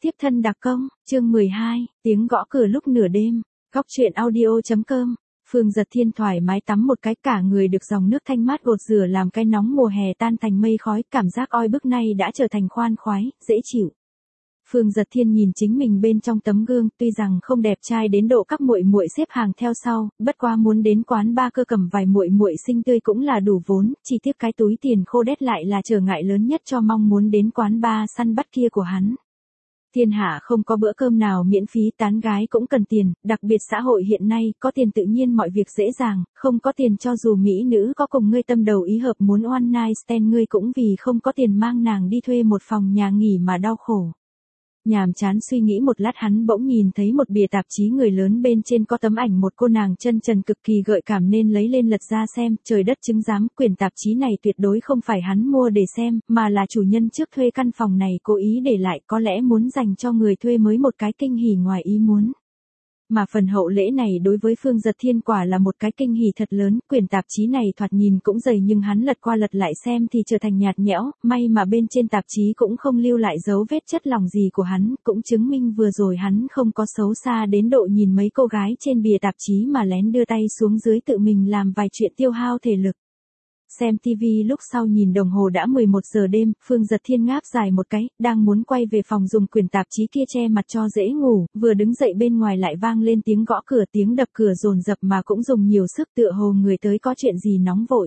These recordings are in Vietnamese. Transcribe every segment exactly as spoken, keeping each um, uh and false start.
Tiếp thân đặc công, chương mười hai, tiếng gõ cửa lúc nửa đêm, góc truyện audio.com. Phương Giật Thiên thoải mái tắm một cái, cả người được dòng nước thanh mát gột rửa làm cái nóng mùa hè tan thành mây khói, cảm giác oi bức nay đã trở thành khoan khoái, dễ chịu. Phương Giật Thiên nhìn chính mình bên trong tấm gương, tuy rằng không đẹp trai đến độ các muội muội xếp hàng theo sau, bất quá muốn đến quán ba cơ cầm vài muội muội xinh tươi cũng là đủ vốn, chỉ tiếc cái túi tiền khô đét lại là trở ngại lớn nhất cho mong muốn đến quán ba săn bắt kia của hắn. Thiên hạ không có bữa cơm nào miễn phí, tán gái cũng cần tiền, đặc biệt xã hội hiện nay, có tiền tự nhiên mọi việc dễ dàng, không có tiền cho dù mỹ nữ có cùng ngươi tâm đầu ý hợp muốn one night stand ngươi cũng vì không có tiền mang nàng đi thuê một phòng nhà nghỉ mà đau khổ. Nhàm chán suy nghĩ một lát, hắn bỗng nhìn thấy một bìa tạp chí người lớn, bên trên có tấm ảnh một cô nàng chân trần cực kỳ gợi cảm nên lấy lên lật ra xem, trời đất chứng giám, quyển tạp chí này tuyệt đối không phải hắn mua để xem, mà là chủ nhân trước thuê căn phòng này cố ý để lại, có lẽ muốn dành cho người thuê mới một cái kinh hỉ ngoài ý muốn. Mà phần hậu lễ này đối với Phương Giật Thiên quả là một cái kinh hỉ thật lớn, quyển tạp chí này thoạt nhìn cũng dày nhưng hắn lật qua lật lại xem thì trở thành nhạt nhẽo, may mà bên trên tạp chí cũng không lưu lại dấu vết chất lỏng gì của hắn, cũng chứng minh vừa rồi hắn không có xấu xa đến độ nhìn mấy cô gái trên bìa tạp chí mà lén đưa tay xuống dưới tự mình làm vài chuyện tiêu hao thể lực. Xem tivi lúc sau nhìn đồng hồ đã mười một giờ đêm, Phương Giật Thiên ngáp dài một cái, đang muốn quay về phòng dùng quyển tạp chí kia che mặt cho dễ ngủ, vừa đứng dậy bên ngoài lại vang lên tiếng gõ cửa, tiếng đập cửa dồn dập mà cũng dùng nhiều sức, tựa hồ người tới có chuyện gì nóng vội.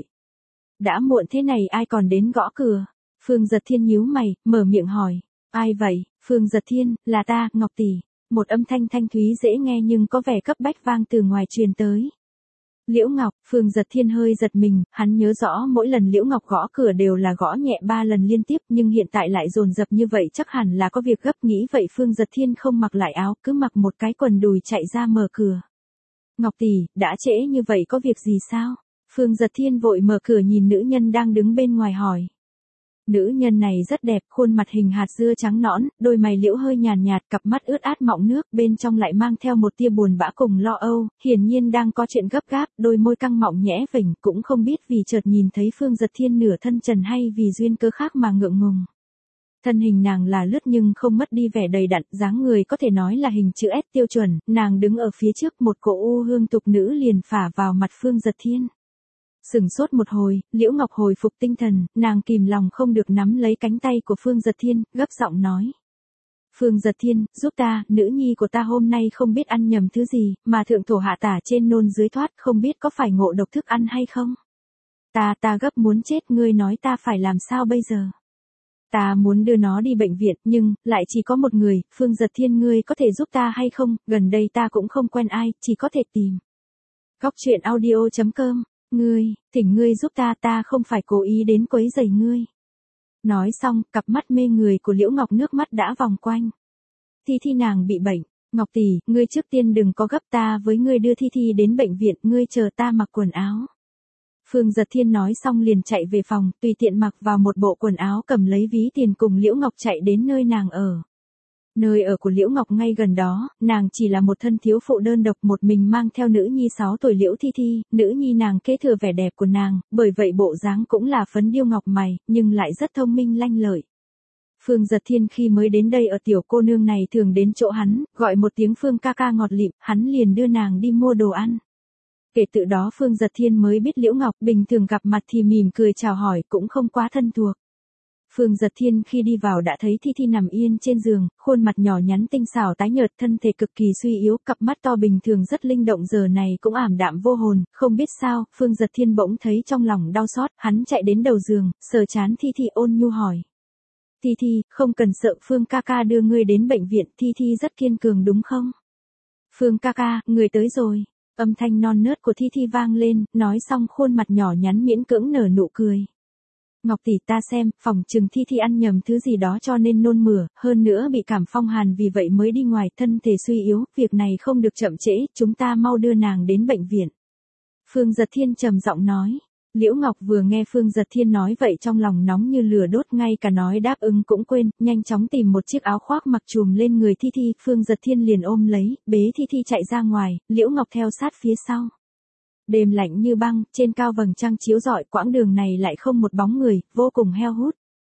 Đã muộn thế này ai còn đến gõ cửa? Phương Giật Thiên nhíu mày, mở miệng hỏi. Ai vậy? Phương Giật Thiên, là ta, Ngọc tỷ. Một âm thanh thanh thúy dễ nghe nhưng có vẻ cấp bách vang từ ngoài truyền tới. Liễu Ngọc, Phương Giật Thiên hơi giật mình, hắn nhớ rõ mỗi lần Liễu Ngọc gõ cửa đều là gõ nhẹ ba lần liên tiếp, nhưng hiện tại lại dồn dập như vậy chắc hẳn là có việc gấp, nghĩ vậy Phương Giật Thiên không mặc lại áo, cứ mặc một cái quần đùi chạy ra mở cửa. Ngọc tỷ, đã trễ như vậy có việc gì sao? Phương Giật Thiên vội mở cửa nhìn nữ nhân đang đứng bên ngoài hỏi. Nữ nhân này rất đẹp, khuôn mặt hình hạt dưa trắng nõn, đôi mày liễu hơi nhàn nhạt, cặp mắt ướt át mọng nước, bên trong lại mang theo một tia buồn bã cùng lo âu, hiển nhiên đang có chuyện gấp gáp, đôi môi căng mọng nhẽ vểnh, cũng không biết vì chợt nhìn thấy Phương Giật Thiên nửa thân trần hay vì duyên cớ khác mà ngượng ngùng. Thân hình nàng là lướt nhưng không mất đi vẻ đầy đặn, dáng người có thể nói là hình chữ S tiêu chuẩn, nàng đứng ở phía trước, một cỗ u hương tục nữ liền phả vào mặt Phương Giật Thiên. Sừng sốt một hồi, Liễu Ngọc hồi phục tinh thần, nàng kìm lòng không được nắm lấy cánh tay của Phương Giật Thiên, gấp giọng nói. Phương Giật Thiên, giúp ta, nữ nhi của ta hôm nay không biết ăn nhầm thứ gì, mà thượng thổ hạ tả trên nôn dưới thoát, không biết có phải ngộ độc thức ăn hay không? Ta, ta gấp muốn chết, ngươi nói ta phải làm sao bây giờ? Ta muốn đưa nó đi bệnh viện, nhưng, lại chỉ có một người, Phương Giật Thiên ngươi có thể giúp ta hay không, gần đây ta cũng không quen ai, chỉ có thể tìm. Góc truyện audio.com. Ngươi, thỉnh ngươi giúp ta, ta không phải cố ý đến quấy rầy ngươi. Nói xong, cặp mắt mê người của Liễu Ngọc nước mắt đã vòng quanh. Thi Thi nàng bị bệnh, Ngọc tỷ, ngươi trước tiên đừng có gấp, ta với ngươi đưa Thi Thi đến bệnh viện, ngươi chờ ta mặc quần áo. Phương Giật Thiên nói xong liền chạy về phòng, tùy tiện mặc vào một bộ quần áo, cầm lấy ví tiền cùng Liễu Ngọc chạy đến nơi nàng ở. Nơi ở của Liễu Ngọc ngay gần đó, nàng chỉ là một thân thiếu phụ đơn độc một mình mang theo nữ nhi sáu tuổi Liễu Thi Thi, nữ nhi nàng kế thừa vẻ đẹp của nàng, bởi vậy bộ dáng cũng là phấn điêu ngọc mày, nhưng lại rất thông minh lanh lợi. Phương Giật Thiên khi mới đến đây ở tiểu cô nương này thường đến chỗ hắn, gọi một tiếng Phương ca ca ngọt lịm, hắn liền đưa nàng đi mua đồ ăn. Kể từ đó Phương Giật Thiên mới biết Liễu Ngọc, bình thường gặp mặt thì mỉm cười chào hỏi, cũng không quá thân thuộc. Phương Giật Thiên khi đi vào đã thấy Thi Thi nằm yên trên giường, khuôn mặt nhỏ nhắn tinh xảo tái nhợt, thân thể cực kỳ suy yếu, cặp mắt to bình thường rất linh động giờ này cũng ảm đạm vô hồn, không biết sao, Phương Giật Thiên bỗng thấy trong lòng đau xót, hắn chạy đến đầu giường, sờ trán Thi Thi ôn nhu hỏi. Thi Thi, không cần sợ, Phương ca ca đưa ngươi đến bệnh viện, Thi Thi rất kiên cường đúng không? Phương ca ca, người tới rồi. Âm thanh non nớt của Thi Thi vang lên, nói xong khuôn mặt nhỏ nhắn miễn cưỡng nở nụ cười. Ngọc tỷ, ta xem, phòng chừng Thi Thi ăn nhầm thứ gì đó cho nên nôn mửa, hơn nữa bị cảm phong hàn vì vậy mới đi ngoài, thân thể suy yếu, việc này không được chậm trễ, chúng ta mau đưa nàng đến bệnh viện. Phương Giật Thiên trầm giọng nói. Liễu Ngọc vừa nghe Phương Giật Thiên nói vậy trong lòng nóng như lửa đốt, ngay cả nói đáp ứng cũng quên, nhanh chóng tìm một chiếc áo khoác mặc trùm lên người Thi Thi, Phương Giật Thiên liền ôm lấy, bế Thi Thi chạy ra ngoài, Liễu Ngọc theo sát phía sau. Đêm lạnh như băng, trên cao vầng trăng chiếu rọi, quãng đường này lại không một bóng người, vô cùng heo hút.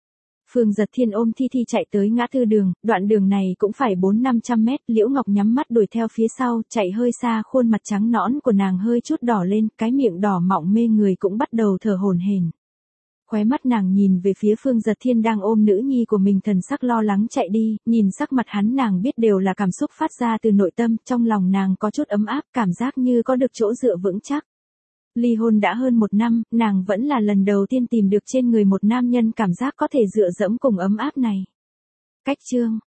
Phương Giật Thiên ôm Thi Thi chạy tới ngã tư đường, đoạn đường này cũng phải bốn năm trăm mét, Liễu Ngọc nhắm mắt đuổi theo phía sau, chạy hơi xa, khuôn mặt trắng nõn của nàng hơi chút đỏ lên, cái miệng đỏ mọng mê người cũng bắt đầu thở hổn hển. Khóe mắt nàng nhìn về phía Phương Giật Thiên đang ôm nữ nhi của mình, thần sắc lo lắng chạy đi, nhìn sắc mặt hắn nàng biết đều là cảm xúc phát ra từ nội tâm, trong lòng nàng có chút ấm áp, cảm giác như có được chỗ dựa vững chắc. Ly hôn đã hơn một năm, nàng vẫn là lần đầu tiên tìm được trên người một nam nhân cảm giác có thể dựa dẫm cùng ấm áp này. Cách chương